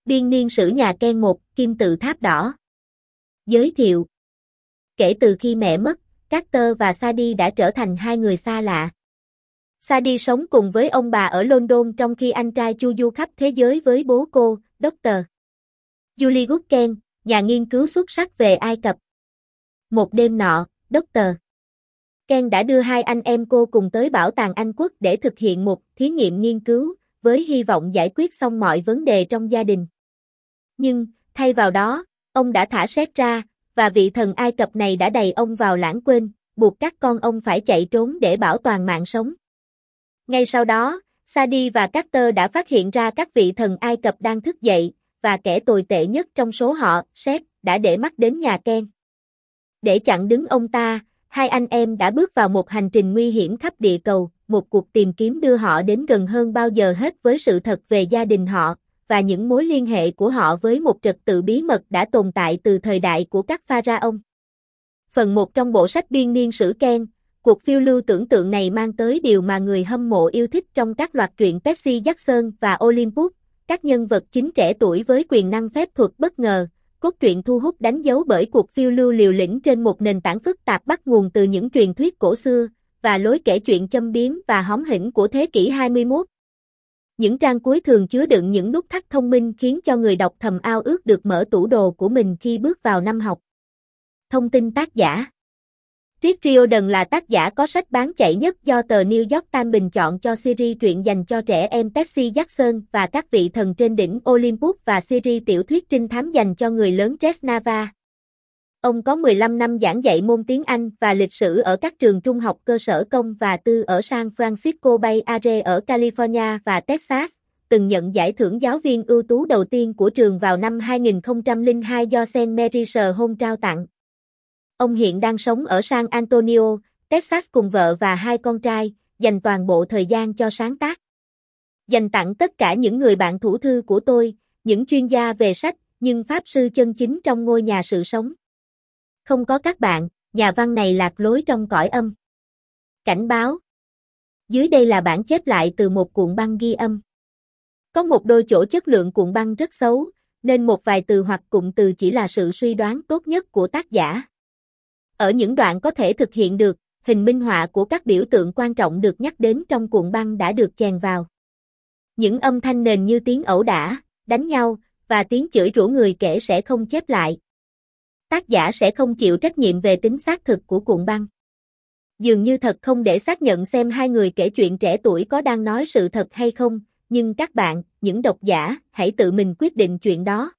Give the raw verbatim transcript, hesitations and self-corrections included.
Biên niên sử nhà Ken một, Kim tự tháp đỏ. Giới thiệu. Kể từ khi mẹ mất, Carter và Sadie đã trở thành hai người xa lạ. Sadie sống cùng với ông bà ở London trong khi anh trai chu du khắp thế giới với bố cô, Doctor Julius Ken, nhà nghiên cứu xuất sắc về Ai Cập. Một đêm nọ, Doctor Ken đã đưa hai anh em cô cùng tới Bảo tàng Anh Quốc để thực hiện một thí nghiệm nghiên cứu, với hy vọng giải quyết xong mọi vấn đề trong gia đình. Nhưng, thay vào đó, ông đã thả Seth ra, và vị thần Ai Cập này đã đày ông vào lãng quên, buộc các con ông phải chạy trốn để bảo toàn mạng sống. Ngay sau đó, Sadie và Carter đã phát hiện ra các vị thần Ai Cập đang thức dậy, và kẻ tồi tệ nhất trong số họ, Seth, đã để mắt đến nhà Ken. Để chặn đứng ông ta, hai anh em đã bước vào một hành trình nguy hiểm khắp địa cầu, một cuộc tìm kiếm đưa họ đến gần hơn bao giờ hết với sự thật về gia đình họ, và những mối liên hệ của họ với một trật tự bí mật đã tồn tại từ thời đại của các pharaoh. Phần một trong bộ sách Biên niên sử Ken, cuộc phiêu lưu tưởng tượng này mang tới điều mà người hâm mộ yêu thích trong các loạt truyện Percy Jackson và Olympus, các nhân vật chính trẻ tuổi với quyền năng phép thuật bất ngờ. Cốt truyện thu hút đánh dấu bởi cuộc phiêu lưu liều lĩnh trên một nền tảng phức tạp bắt nguồn từ những truyền thuyết cổ xưa, và lối kể chuyện châm biếm và hóm hỉnh của thế kỷ hai mươi mốt. Những trang cuối thường chứa đựng những nút thắt thông minh khiến cho người đọc thầm ao ước được mở tủ đồ của mình khi bước vào năm học. Thông tin tác giả. Rick Riordan là tác giả có sách bán chạy nhất do tờ New York Times bình chọn cho series truyện dành cho trẻ em Percy Jackson và các vị thần trên đỉnh Olympus và series tiểu thuyết trinh thám dành cho người lớn Tresnava. Ông có mười lăm năm giảng dạy môn tiếng Anh và lịch sử ở các trường trung học cơ sở công và tư ở San Francisco Bay Area ở California và Texas, từng nhận giải thưởng giáo viên ưu tú đầu tiên của trường vào năm hai nghìn không trăm lẻ hai do Saint Mary's Home trao tặng. Ông hiện đang sống ở San Antonio, Texas cùng vợ và hai con trai, dành toàn bộ thời gian cho sáng tác. Dành tặng tất cả những người bạn thủ thư của tôi, những chuyên gia về sách, nhưng pháp sư chân chính trong ngôi nhà sự sống. Không có các bạn, nhà văn này lạc lối trong cõi âm. Cảnh báo. Dưới đây là bản chép lại từ một cuộn băng ghi âm. Có một đôi chỗ chất lượng cuộn băng rất xấu, nên một vài từ hoặc cụm từ chỉ là sự suy đoán tốt nhất của tác giả. Ở những đoạn có thể thực hiện được, hình minh họa của các biểu tượng quan trọng được nhắc đến trong cuộn băng đã được chèn vào. Những âm thanh nền như tiếng ẩu đả, đánh nhau, và tiếng chửi rủa người kể sẽ không chép lại. Tác giả sẽ không chịu trách nhiệm về tính xác thực của cuộn băng. Dường như thật không để xác nhận xem hai người kể chuyện trẻ tuổi có đang nói sự thật hay không, nhưng các bạn, những độc giả, hãy tự mình quyết định chuyện đó.